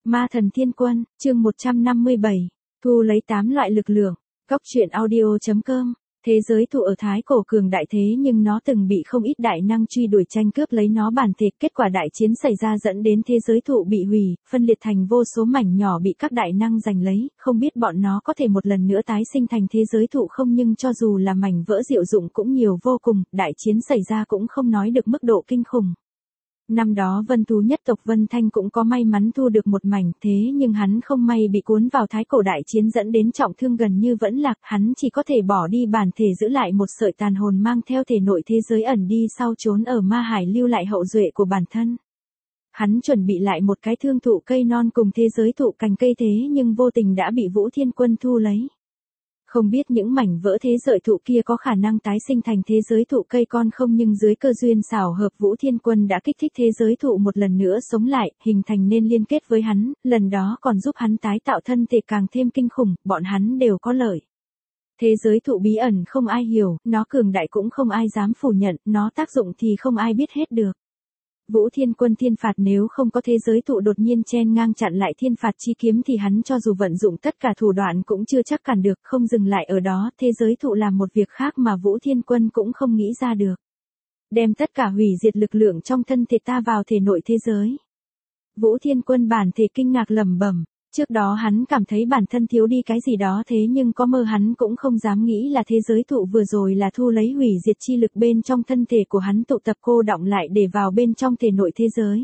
Ma thần thiên quân, chương 157. Thu lấy 8 loại lực lượng. Góc truyện audio.com. Thế giới thụ ở Thái Cổ cường đại thế nhưng nó từng bị không ít đại năng truy đuổi tranh cướp lấy nó bản thể. Kết quả đại chiến xảy ra dẫn đến thế giới thụ bị hủy, phân liệt thành vô số mảnh nhỏ bị các đại năng giành lấy. Không biết bọn nó có thể một lần nữa tái sinh thành thế giới thụ không, nhưng cho dù là mảnh vỡ diệu dụng cũng nhiều vô cùng. Đại chiến xảy ra cũng không nói được mức độ kinh khủng. Năm đó Vân Thú nhất tộc Vân Thanh cũng có may mắn thu được một mảnh, thế nhưng hắn không may bị cuốn vào Thái Cổ đại chiến dẫn đến trọng thương gần như vẫn lạc, hắn chỉ có thể bỏ đi bản thể giữ lại một sợi tàn hồn mang theo thể nội thế giới ẩn đi sau trốn ở Ma Hải lưu lại hậu duệ của bản thân. Hắn chuẩn bị lại một cái thương thụ cây non cùng thế giới thụ cành cây thế nhưng vô tình đã bị Vũ Thiên Quân thu lấy. Không biết những mảnh vỡ thế giới thụ kia có khả năng tái sinh thành thế giới thụ cây con không, nhưng dưới cơ duyên xảo hợp Vũ Thiên Quân đã kích thích thế giới thụ một lần nữa sống lại, hình thành nên liên kết với hắn, lần đó còn giúp hắn tái tạo thân thể càng thêm kinh khủng, bọn hắn đều có lợi. Thế giới thụ bí ẩn không ai hiểu, nó cường đại cũng không ai dám phủ nhận, nó tác dụng thì không ai biết hết được. Vũ Thiên Quân thiên phạt nếu không có thế giới thụ đột nhiên chen ngang chặn lại thiên phạt chi kiếm thì hắn cho dù vận dụng tất cả thủ đoạn cũng chưa chắc cản được. Không dừng lại ở đó, thế giới thụ làm một việc khác mà Vũ Thiên Quân cũng không nghĩ ra được. Đem tất cả hủy diệt lực lượng trong thân thể ta vào thể nội thế giới. Vũ Thiên Quân bản thể kinh ngạc lẩm bẩm. Trước đó hắn cảm thấy bản thân thiếu đi cái gì đó, thế nhưng có mơ hắn cũng không dám nghĩ là thế giới thụ vừa rồi là thu lấy hủy diệt chi lực bên trong thân thể của hắn tụ tập cô đọng lại để vào bên trong thể nội thế giới.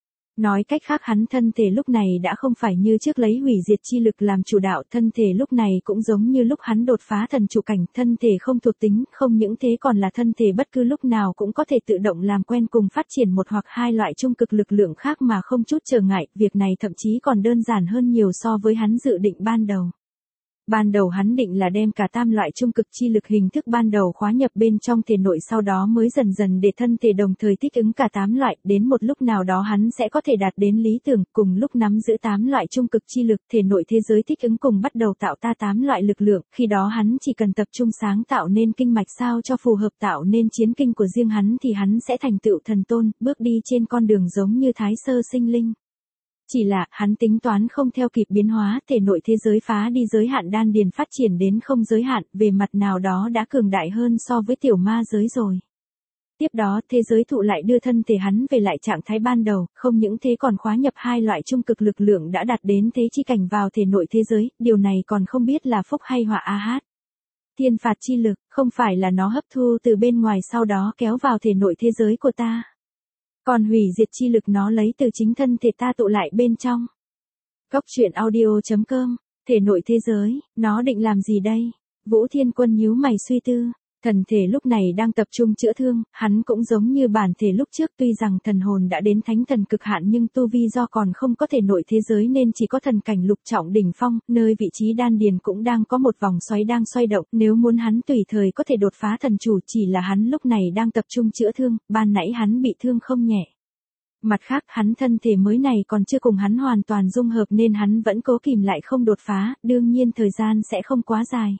Nói cách khác hắn thân thể lúc này đã không phải như trước lấy hủy diệt chi lực làm chủ đạo, thân thể lúc này cũng giống như lúc hắn đột phá thần chủ cảnh, thân thể không thuộc tính, không những thế còn là thân thể bất cứ lúc nào cũng có thể tự động làm quen cùng phát triển một hoặc hai loại trung cực lực lượng khác mà không chút trở ngại, việc này thậm chí còn đơn giản hơn nhiều so với hắn dự định ban đầu. Ban đầu hắn định là đem cả 8 loại trung cực chi lực hình thức ban đầu khóa nhập bên trong thể nội, sau đó mới dần dần để thân thể đồng thời thích ứng cả 8 loại, đến một lúc nào đó hắn sẽ có thể đạt đến lý tưởng, cùng lúc nắm giữ 8 loại trung cực chi lực, thể nội thế giới thích ứng cùng bắt đầu tạo ta 8 loại lực lượng, khi đó hắn chỉ cần tập trung sáng tạo nên kinh mạch sao cho phù hợp, tạo nên chiến kinh của riêng hắn thì hắn sẽ thành tựu thần tôn, bước đi trên con đường giống như thái sơ sinh linh. Chỉ là, hắn tính toán không theo kịp biến hóa, thể nội thế giới phá đi giới hạn đan điền phát triển đến không giới hạn, về mặt nào đó đã cường đại hơn so với tiểu ma giới rồi. Tiếp đó, thế giới thụ lại đưa thân thể hắn về lại trạng thái ban đầu, không những thế còn khóa nhập 2 loại trung cực lực lượng đã đạt đến thế chi cảnh vào thể nội thế giới, điều này còn không biết là phúc hay họa a hát. Thiên phạt chi lực, không phải là nó hấp thu từ bên ngoài sau đó kéo vào thể nội thế giới của ta. Còn hủy diệt chi lực nó lấy từ chính thân thể ta tụ lại bên trong. Góc truyện audio.com. Thể nội thế giới, nó định làm gì đây? Vũ Thiên Quân nhíu mày suy tư. Thần thể lúc này đang tập trung chữa thương, hắn cũng giống như bản thể lúc trước, tuy rằng thần hồn đã đến thánh thần cực hạn nhưng tu vi do còn không có thể nội thế giới nên chỉ có thần cảnh lục trọng đỉnh phong, nơi vị trí đan điền cũng đang có một vòng xoáy đang xoay động, nếu muốn hắn tùy thời có thể đột phá thần chủ, chỉ là hắn lúc này đang tập trung chữa thương, ban nãy hắn bị thương không nhẹ. Mặt khác hắn thân thể mới này còn chưa cùng hắn hoàn toàn dung hợp nên hắn vẫn cố kìm lại không đột phá, đương nhiên thời gian sẽ không quá dài.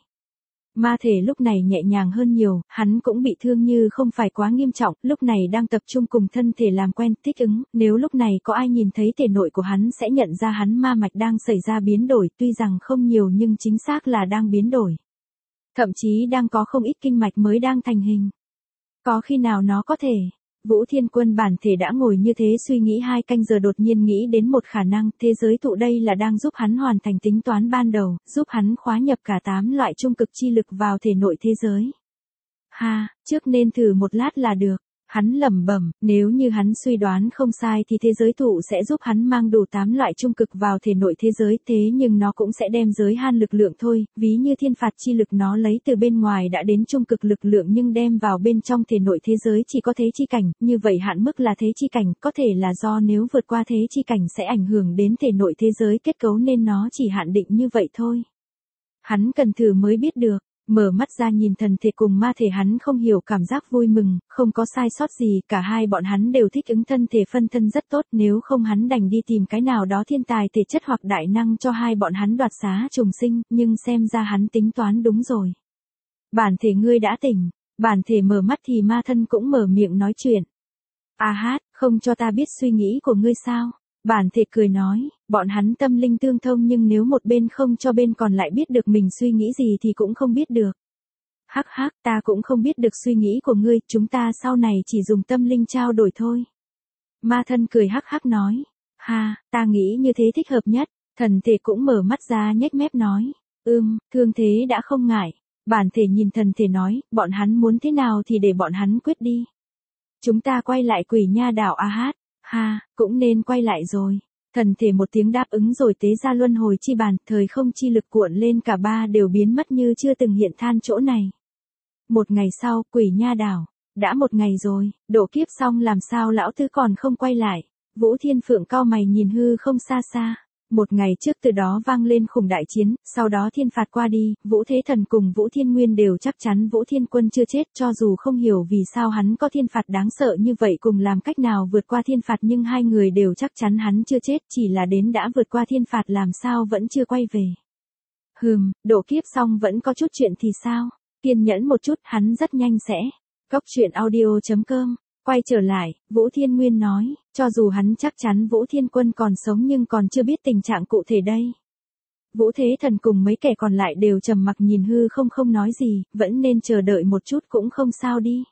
Ma thể lúc này nhẹ nhàng hơn nhiều, hắn cũng bị thương như không phải quá nghiêm trọng, lúc này đang tập trung cùng thân thể làm quen, thích ứng, nếu lúc này có ai nhìn thấy thể nội của hắn sẽ nhận ra hắn ma mạch đang xảy ra biến đổi, tuy rằng không nhiều nhưng chính xác là đang biến đổi. Thậm chí đang có không ít kinh mạch mới đang thành hình. Có khi nào nó có thể... Vũ Thiên Quân bản thể đã ngồi như thế suy nghĩ 2 canh giờ, đột nhiên nghĩ đến một khả năng, thế giới thụ đây là đang giúp hắn hoàn thành tính toán ban đầu, giúp hắn khóa nhập cả 8 loại trung cực chi lực vào thể nội thế giới. Ha, trước nên thử một lát là được. Hắn lẩm bẩm, nếu như hắn suy đoán không sai thì thế giới thụ sẽ giúp hắn mang đủ 8 loại trung cực vào thể nội thế giới, thế nhưng nó cũng sẽ đem giới hạn lực lượng thôi, ví như thiên phạt chi lực nó lấy từ bên ngoài đã đến trung cực lực lượng nhưng đem vào bên trong thể nội thế giới chỉ có thế chi cảnh, như vậy hạn mức là thế chi cảnh, có thể là do nếu vượt qua thế chi cảnh sẽ ảnh hưởng đến thể nội thế giới kết cấu nên nó chỉ hạn định như vậy thôi. Hắn cần thử mới biết được. Mở mắt ra nhìn thần thể cùng ma thể hắn không hiểu cảm giác vui mừng, không có sai sót gì, cả hai bọn hắn đều thích ứng thân thể phân thân rất tốt, nếu không hắn đành đi tìm cái nào đó thiên tài thể chất hoặc đại năng cho hai bọn hắn đoạt xá trùng sinh, nhưng xem ra hắn tính toán đúng rồi. Bản thể ngươi đã tỉnh, bản thể mở mắt thì ma thân cũng mở miệng nói chuyện. A hát, không cho ta biết suy nghĩ của ngươi sao? Bản thể cười nói, bọn hắn tâm linh tương thông nhưng nếu một bên không cho bên còn lại biết được mình suy nghĩ gì thì cũng không biết được. Hắc hắc, ta cũng không biết được suy nghĩ của ngươi, chúng ta sau này chỉ dùng tâm linh trao đổi thôi. Ma thân cười hắc hắc nói, ha, ta nghĩ như thế thích hợp nhất. Thần thể cũng mở mắt ra nhếch mép nói, thương thế đã không ngại. Bản thể nhìn thần thể nói, bọn hắn muốn thế nào thì để bọn hắn quyết đi. Chúng ta quay lại Quỷ Nha đảo a hát, ha, cũng nên quay lại rồi. Thần thể một tiếng đáp ứng rồi tế ra luân hồi chi bàn, thời không chi lực cuộn lên cả ba đều biến mất như chưa từng hiện than chỗ này. Một ngày sau, Quỷ Nha đảo, đã một ngày rồi, độ kiếp xong làm sao lão tứ còn không quay lại. Vũ Thiên Phượng cau mày nhìn hư không xa xa. Một ngày trước từ đó vang lên khủng đại chiến, sau đó thiên phạt qua đi, Vũ Thế Thần cùng Vũ Thiên Nguyên đều chắc chắn Vũ Thiên Quân chưa chết, cho dù không hiểu vì sao hắn có thiên phạt đáng sợ như vậy cùng làm cách nào vượt qua thiên phạt, nhưng hai người đều chắc chắn hắn chưa chết, chỉ là đến đã vượt qua thiên phạt làm sao vẫn chưa quay về. Độ kiếp xong vẫn có chút chuyện thì sao? Kiên nhẫn một chút, hắn rất nhanh sẽ. Góc truyện audio.com. Quay trở lại, Vũ Thiên Nguyên nói, cho dù hắn chắc chắn Vũ Thiên Quân còn sống nhưng còn chưa biết tình trạng cụ thể đây. Vũ Thế Thần cùng mấy kẻ còn lại đều trầm mặc nhìn hư không nói gì, vẫn nên chờ đợi một chút cũng không sao đi.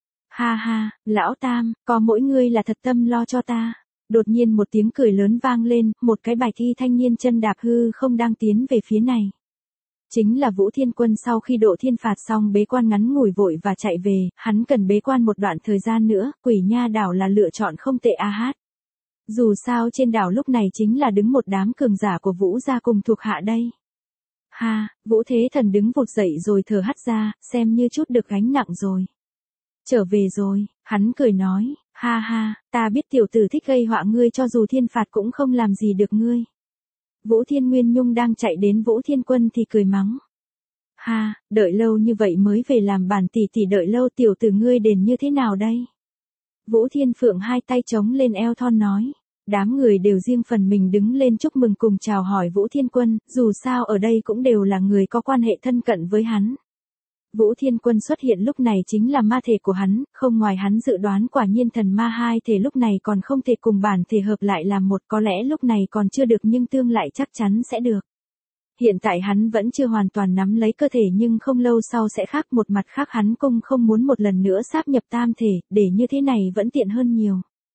Ha ha, lão Tam, có mỗi ngươi là thật tâm lo cho ta. Đột nhiên một tiếng cười lớn vang lên, một cái bài thi thanh niên chân đạp hư không đang tiến về phía này. Chính là Vũ Thiên Quân sau khi độ thiên phạt xong bế quan ngắn ngủi vội và chạy về, hắn cần bế quan một đoạn thời gian nữa, Quỷ Nha đảo là lựa chọn không tệ a hát. Dù sao trên đảo lúc này chính là đứng một đám cường giả của Vũ gia cùng thuộc hạ đây. Ha, Vũ Thế Thần đứng vụt dậy rồi thở hắt ra, xem như chút được gánh nặng rồi. Trở về rồi, hắn cười nói, ha ha, ta biết tiểu tử thích gây họa ngươi cho dù thiên phạt cũng không làm gì được ngươi. Vũ Thiên Nguyên Nhung đang chạy đến Vũ Thiên Quân thì cười mắng. Ha, đợi lâu như vậy mới về làm bản tỷ tỷ, đợi lâu tiểu tử ngươi đền như thế nào đây? Vũ Thiên Phượng hai tay chống lên eo thon nói. Đám người đều riêng phần mình đứng lên chúc mừng cùng chào hỏi Vũ Thiên Quân, dù sao ở đây cũng đều là người có quan hệ thân cận với hắn. Vũ Thiên Quân xuất hiện lúc này chính là ma thể của hắn, không ngoài hắn dự đoán, quả nhiên thần ma hai thể lúc này còn không thể cùng bản thể hợp lại làm một, có lẽ lúc này còn chưa được nhưng tương lại chắc chắn sẽ được. Hiện tại hắn vẫn chưa hoàn toàn nắm lấy cơ thể nhưng không lâu sau sẽ khác, một mặt khác hắn cũng không muốn một lần nữa sáp nhập tam thể, để như thế này vẫn tiện hơn nhiều.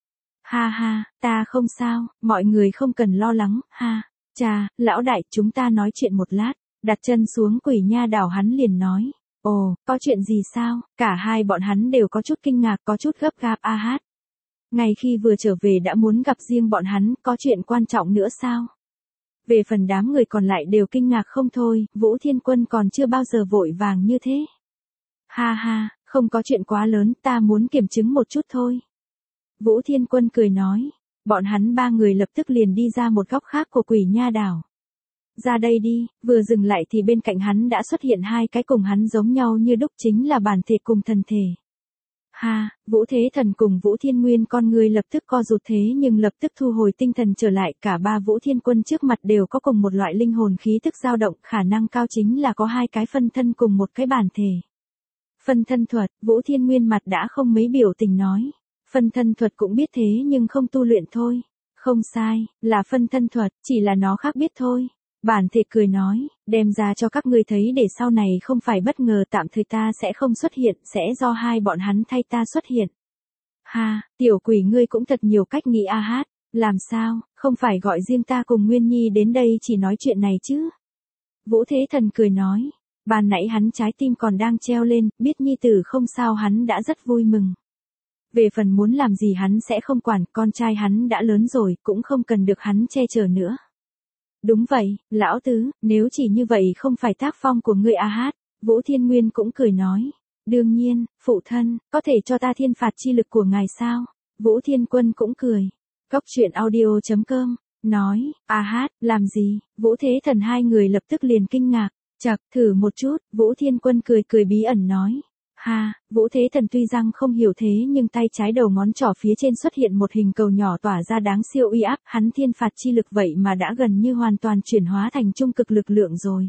Ha ha, ta không sao, mọi người không cần lo lắng, ha. Chà, lão đại, chúng ta nói chuyện một lát. Đặt chân xuống Quỷ Nha đảo hắn liền nói. Ồ, có chuyện gì sao? Cả hai bọn hắn đều có chút kinh ngạc, có chút gấp gáp a hát. Ngày khi vừa trở về đã muốn gặp riêng bọn hắn, có chuyện quan trọng nữa sao? Về phần đám người còn lại đều kinh ngạc không thôi, Vũ Thiên Quân còn chưa bao giờ vội vàng như thế. Ha ha, không có chuyện quá lớn, ta muốn kiểm chứng một chút thôi. Vũ Thiên Quân cười nói. Bọn hắn ba người lập tức liền đi ra một góc khác của Quỷ Nha đảo. Ra đây đi, vừa dừng lại thì bên cạnh hắn đã xuất hiện hai cái cùng hắn giống nhau như đúc, chính là bản thể cùng thần thể. Ha, Vũ Thế Thần cùng Vũ Thiên Nguyên con người lập tức co rụt thế nhưng lập tức thu hồi tinh thần trở lại, cả ba Vũ Thiên Quân trước mặt đều có cùng một loại linh hồn khí tức dao động, khả năng cao chính là có hai cái phân thân cùng một cái bản thể. Phân thân thuật, Vũ Thiên Nguyên mặt đã không mấy biểu tình nói. Phân thân thuật cũng biết thế nhưng không tu luyện thôi. Không sai, là phân thân thuật, chỉ là nó khác biết thôi. Bản thể cười nói, đem ra cho các ngươi thấy để sau này không phải bất ngờ, tạm thời ta sẽ không xuất hiện, sẽ do hai bọn hắn thay ta xuất hiện. Ha, tiểu quỷ ngươi cũng thật nhiều cách nghĩ a hát, làm sao, không phải gọi riêng ta cùng Nguyên Nhi đến đây chỉ nói chuyện này chứ? Vũ Thế Thần cười nói, ban nãy hắn trái tim còn đang treo lên, biết Nhi tử không sao hắn đã rất vui mừng. Về phần muốn làm gì hắn sẽ không quản, con trai hắn đã lớn rồi, cũng không cần được hắn che chở nữa. Đúng vậy, lão tứ, nếu chỉ như vậy không phải tác phong của ngươi a hát. Vũ Thiên Nguyên cũng cười nói. Đương nhiên, phụ thân, có thể cho ta thiên phạt chi lực của ngài sao? Vũ Thiên Quân cũng cười. Góc truyện audio.com, nói, a hát, làm gì? Vũ Thế Thần hai người lập tức liền kinh ngạc. Chậc, thử một chút, Vũ Thiên Quân cười bí ẩn nói. Ha, Vũ Thế Thần tuy rằng không hiểu thế nhưng tay trái đầu ngón trỏ phía trên xuất hiện một hình cầu nhỏ tỏa ra đáng siêu uy áp, hắn thiên phạt chi lực vậy mà đã gần như hoàn toàn chuyển hóa thành trung cực lực lượng rồi.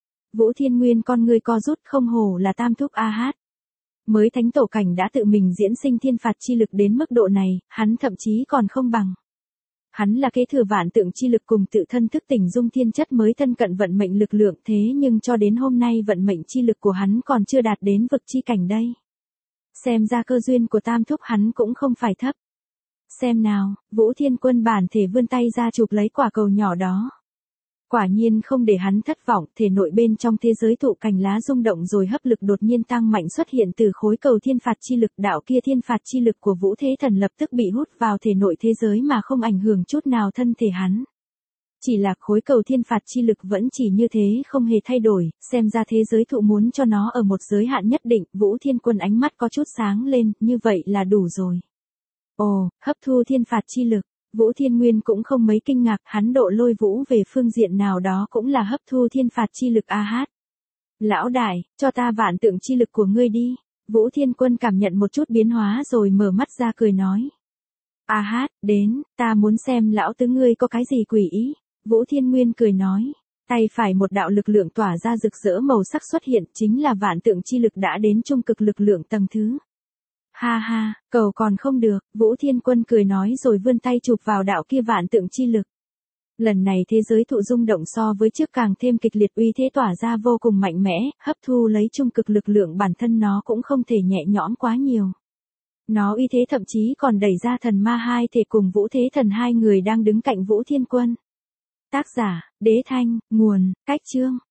Vũ Thiên Nguyên con ngươi co rút, không hổ là tam thúc a hát. Mới thánh tổ cảnh đã tự mình diễn sinh thiên phạt chi lực đến mức độ này, hắn thậm chí còn không bằng. Hắn là kế thừa vạn tượng chi lực cùng tự thân thức tỉnh dung thiên chất mới thân cận vận mệnh lực lượng, thế nhưng cho đến hôm nay vận mệnh chi lực của hắn còn chưa đạt đến vực chi cảnh đây. Xem ra cơ duyên của Tam thúc hắn cũng không phải thấp. Xem nào, Vũ Thiên Quân bản thể vươn tay ra chụp lấy quả cầu nhỏ đó. Quả nhiên không để hắn thất vọng, thể nội bên trong thế giới thụ cành lá rung động rồi hấp lực đột nhiên tăng mạnh xuất hiện từ khối cầu thiên phạt chi lực. Đạo kia thiên phạt chi lực của Vũ Thế Thần lập tức bị hút vào thể nội thế giới mà không ảnh hưởng chút nào thân thể hắn. Chỉ là khối cầu thiên phạt chi lực vẫn chỉ như thế không hề thay đổi, xem ra thế giới thụ muốn cho nó ở một giới hạn nhất định. Vũ Thiên Quân ánh mắt có chút sáng lên, như vậy là đủ rồi. Ồ, hấp thu thiên phạt chi lực. Vũ Thiên Nguyên cũng không mấy kinh ngạc, hắn độ lôi vũ về phương diện nào đó cũng là hấp thu thiên phạt chi lực a hát. Lão đại, cho ta vạn tượng chi lực của ngươi đi. Vũ Thiên Quân cảm nhận một chút biến hóa rồi mở mắt ra cười nói. A hát, đến, ta muốn xem lão tứ ngươi có cái gì quỷ ý. Vũ Thiên Nguyên cười nói. Tay phải một đạo lực lượng tỏa ra rực rỡ màu sắc xuất hiện, chính là vạn tượng chi lực đã đến trung cực lực lượng tầng thứ. Ha ha, cầu còn không được, Vũ Thiên Quân cười nói rồi vươn tay chụp vào đạo kia vạn tượng chi lực. Lần này thế giới thụ rung động so với trước càng thêm kịch liệt, uy thế tỏa ra vô cùng mạnh mẽ, hấp thu lấy trung cực lực lượng bản thân nó cũng không thể nhẹ nhõm quá nhiều. Nó uy thế thậm chí còn đẩy ra thần ma hai thể cùng Vũ Thế Thần hai người đang đứng cạnh Vũ Thiên Quân. Tác giả, Đế Thanh, nguồn, Cách Chương.